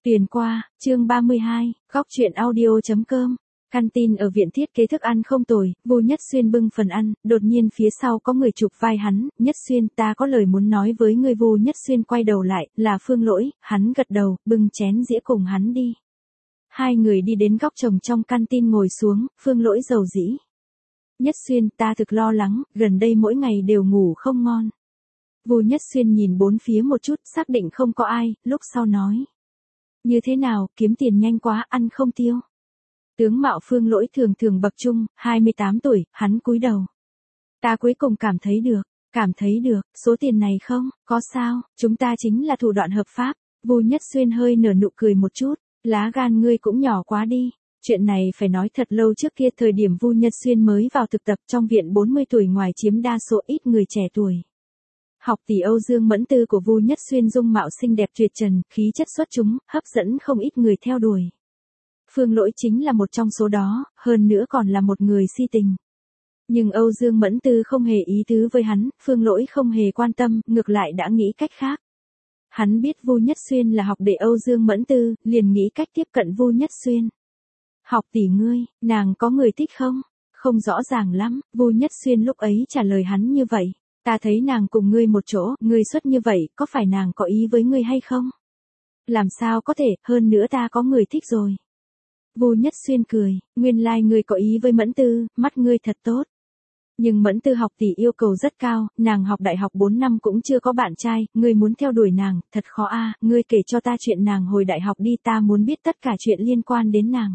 Tuyền qua, chương 32, góc truyện audio.com. Căn tin ở viện thiết kế thức ăn không tồi, Vu Nhất Xuyên bưng phần ăn, đột nhiên phía sau có người chụp vai hắn, Nhất Xuyên ta có lời muốn nói với ngươi. Vu Nhất Xuyên quay đầu lại, là Phương Lỗi, hắn gật đầu, bưng chén dĩa cùng hắn đi. Hai người đi đến góc trồng trong căn tin ngồi xuống, Phương Lỗi dầu dĩ. Nhất Xuyên ta thực lo lắng, gần đây mỗi ngày đều ngủ không ngon. Vu Nhất Xuyên nhìn bốn phía một chút, xác định không có ai, lúc sau nói. Như thế nào, kiếm tiền nhanh quá, ăn không tiêu. Tướng mạo Phương Lỗi thường thường bậc trung, 28 tuổi, hắn cúi đầu. Ta cuối cùng cảm thấy được, số tiền này không, có sao, chúng ta chính là thủ đoạn hợp pháp. Vu Nhất Xuyên hơi nở nụ cười một chút, lá gan ngươi cũng nhỏ quá đi. Chuyện này phải nói thật lâu trước kia, thời điểm Vu Nhất Xuyên mới vào thực tập trong viện 40 tuổi ngoài chiếm đa số ít người trẻ tuổi. Học tỷ Âu Dương Mẫn Tư của Vu Nhất Xuyên dung mạo xinh đẹp tuyệt trần, khí chất xuất chúng, hấp dẫn không ít người theo đuổi. Phương Lỗi chính là một trong số đó, hơn nữa còn là một người si tình. Nhưng Âu Dương Mẫn Tư không hề ý tứ với hắn, Phương Lỗi không hề quan tâm, ngược lại đã nghĩ cách khác. Hắn biết Vu Nhất Xuyên là học đệ Âu Dương Mẫn Tư, liền nghĩ cách tiếp cận Vu Nhất Xuyên. Học tỷ ngươi, nàng có người thích không? Không rõ ràng lắm, Vu Nhất Xuyên lúc ấy trả lời hắn như vậy. Ta thấy nàng cùng ngươi một chỗ, ngươi xuất như vậy, có phải nàng có ý với ngươi hay không? Làm sao có thể, hơn nữa ta có người thích rồi. Vu Nhất Xuyên cười, nguyên lai ngươi có ý với Mẫn Tư, mắt ngươi thật tốt. Nhưng Mẫn Tư học tỷ yêu cầu rất cao, nàng học đại học 4 năm cũng chưa có bạn trai, ngươi muốn theo đuổi nàng, thật khó a. Ngươi kể cho ta chuyện nàng hồi đại học đi, ta muốn biết tất cả chuyện liên quan đến nàng.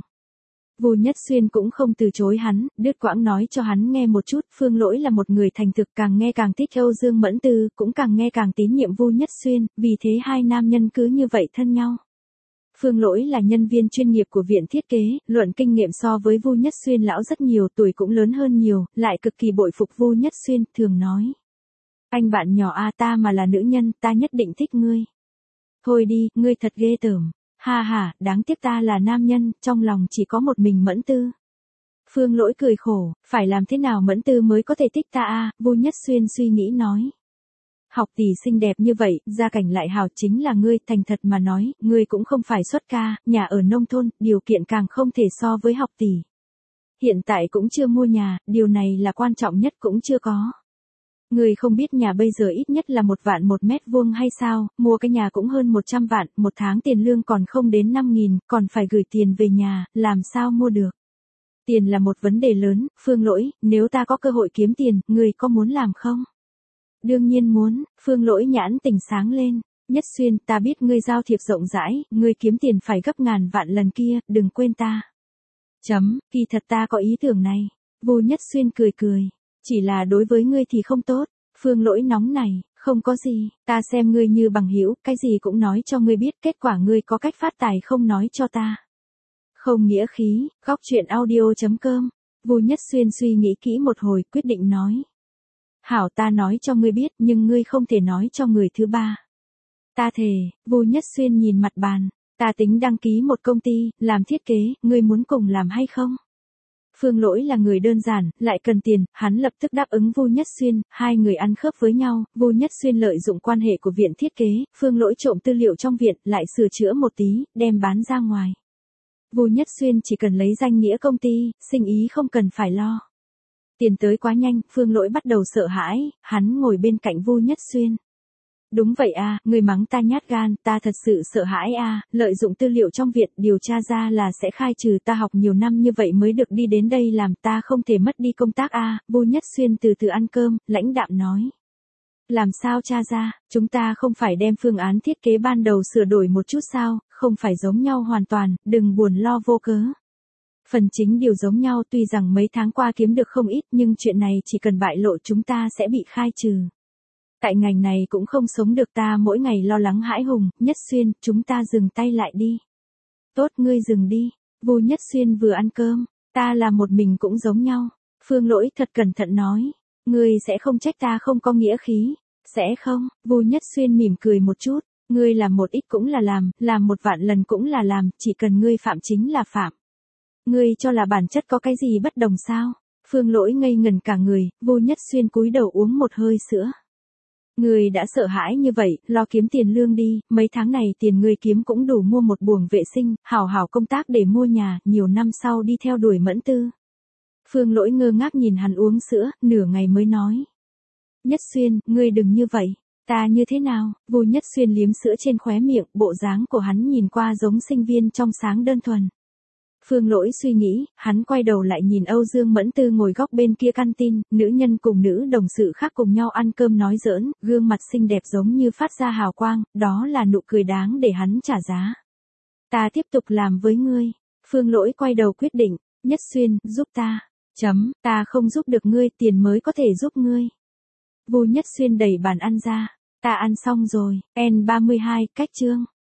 Vu Nhất Xuyên cũng không từ chối hắn, đứt quãng nói cho hắn nghe một chút. Phương Lỗi là một người thành thực, càng nghe càng thích Âu Dương Mẫn Tư, cũng càng nghe càng tín nhiệm Vu Nhất Xuyên, vì thế hai nam nhân cứ như vậy thân nhau. Phương Lỗi là nhân viên chuyên nghiệp của viện thiết kế, luận kinh nghiệm so với Vu Nhất Xuyên lão rất nhiều, tuổi cũng lớn hơn nhiều, lại cực kỳ bội phục Vu Nhất Xuyên, thường nói. Anh bạn nhỏ a, ta mà là nữ nhân, ta nhất định thích ngươi. Thôi đi, ngươi thật ghê tởm. Ha ha, đáng tiếc ta là nam nhân, trong lòng chỉ có một mình Mẫn Tư. Phương Lỗi cười khổ, phải làm thế nào Mẫn Tư mới có thể thích ta a? Vu Nhất Xuyên suy nghĩ nói. Học tỷ xinh đẹp như vậy, gia cảnh lại hào, chính là ngươi, thành thật mà nói, ngươi cũng không phải xuất ca, nhà ở nông thôn, điều kiện càng không thể so với học tỷ. Hiện tại cũng chưa mua nhà, điều này là quan trọng nhất, cũng chưa có. Ngươi không biết nhà bây giờ ít nhất là 1 vạn 1 mét vuông hay sao, mua cái nhà cũng hơn 100 vạn, một tháng tiền lương còn không đến 5.000, còn phải gửi tiền về nhà, làm sao mua được. Tiền là một vấn đề lớn, Phương Lỗi, nếu ta có cơ hội kiếm tiền, ngươi có muốn làm không? Đương nhiên muốn, Phương Lỗi nhãn tỉnh sáng lên. Nhất Xuyên, ta biết ngươi giao thiệp rộng rãi, ngươi kiếm tiền phải gấp ngàn vạn lần kia, đừng quên ta. Kỳ thật ta có ý tưởng này. Vu Nhất Xuyên cười cười. Chỉ là đối với ngươi thì không tốt. Phương Lỗi nóng này, không có gì, ta xem ngươi như bằng hữu, cái gì cũng nói cho ngươi biết, kết quả ngươi có cách phát tài không nói cho ta. Không nghĩa khí, góc truyện audio.com. Vu Nhất Xuyên suy nghĩ kỹ một hồi, quyết định nói. Hảo, ta nói cho ngươi biết, nhưng ngươi không thể nói cho người thứ ba. Ta thề. Vu Nhất Xuyên nhìn mặt bàn. Ta tính đăng ký một công ty, làm thiết kế, ngươi muốn cùng làm hay không? Phương Lỗi là người đơn giản, lại cần tiền, hắn lập tức đáp ứng Vu Nhất Xuyên, hai người ăn khớp với nhau. Vu Nhất Xuyên lợi dụng quan hệ của viện thiết kế, Phương Lỗi trộm tư liệu trong viện, lại sửa chữa một tí, đem bán ra ngoài. Vu Nhất Xuyên chỉ cần lấy danh nghĩa công ty, sinh ý không cần phải lo. Tiền tới quá nhanh, Phương Lỗi bắt đầu sợ hãi, hắn ngồi bên cạnh Vu Nhất Xuyên. Đúng vậy a, người mắng ta nhát gan, ta thật sự sợ hãi a, lợi dụng tư liệu trong viện, điều tra ra là sẽ khai trừ, ta học nhiều năm như vậy mới được đi đến đây làm, ta không thể mất đi công tác a. Vu Nhất Xuyên từ từ ăn cơm, lãnh đạm nói. Làm sao tra ra, chúng ta không phải đem phương án thiết kế ban đầu sửa đổi một chút sao, không phải giống nhau hoàn toàn, đừng buồn lo vô cớ. Phần chính điều giống nhau, tuy rằng mấy tháng qua kiếm được không ít, nhưng chuyện này chỉ cần bại lộ chúng ta sẽ bị khai trừ. Tại ngành này cũng không sống được, ta mỗi ngày lo lắng hãi hùng. Nhất Xuyên, chúng ta dừng tay lại đi. Tốt, ngươi dừng đi. Vu Nhất Xuyên vừa ăn cơm, ta là một mình cũng giống nhau. Phương Lỗi thật cẩn thận nói, ngươi sẽ không trách ta không có nghĩa khí. Sẽ không. Vu Nhất Xuyên mỉm cười một chút, ngươi làm một ít cũng là làm 1 vạn lần cũng là làm, chỉ cần ngươi phạm chính là phạm. Ngươi cho là bản chất có cái gì bất đồng sao? Phương Lỗi ngây ngẩn cả người, Vu Nhất Xuyên cúi đầu uống một hơi sữa. Ngươi đã sợ hãi như vậy, lo kiếm tiền lương đi, mấy tháng này tiền ngươi kiếm cũng đủ mua một buồng vệ sinh, hảo hảo công tác để mua nhà, nhiều năm sau đi theo đuổi Mẫn Tư. Phương Lỗi ngơ ngác nhìn hắn uống sữa, nửa ngày mới nói. Nhất Xuyên, ngươi đừng như vậy. Ta như thế nào? Vu Nhất Xuyên liếm sữa trên khóe miệng, bộ dáng của hắn nhìn qua giống sinh viên trong sáng đơn thuần. Phương Lỗi suy nghĩ, hắn quay đầu lại nhìn Âu Dương Mẫn Tư ngồi góc bên kia căn tin, nữ nhân cùng nữ đồng sự khác cùng nhau ăn cơm nói giỡn, gương mặt xinh đẹp giống như phát ra hào quang, đó là nụ cười đáng để hắn trả giá. Ta tiếp tục làm với ngươi. Phương Lỗi quay đầu quyết định, Nhất Xuyên, giúp ta. Ta không giúp được ngươi, tiền mới có thể giúp ngươi. Vu Nhất Xuyên đẩy bàn ăn ra. Ta ăn xong rồi, N32, cách chương.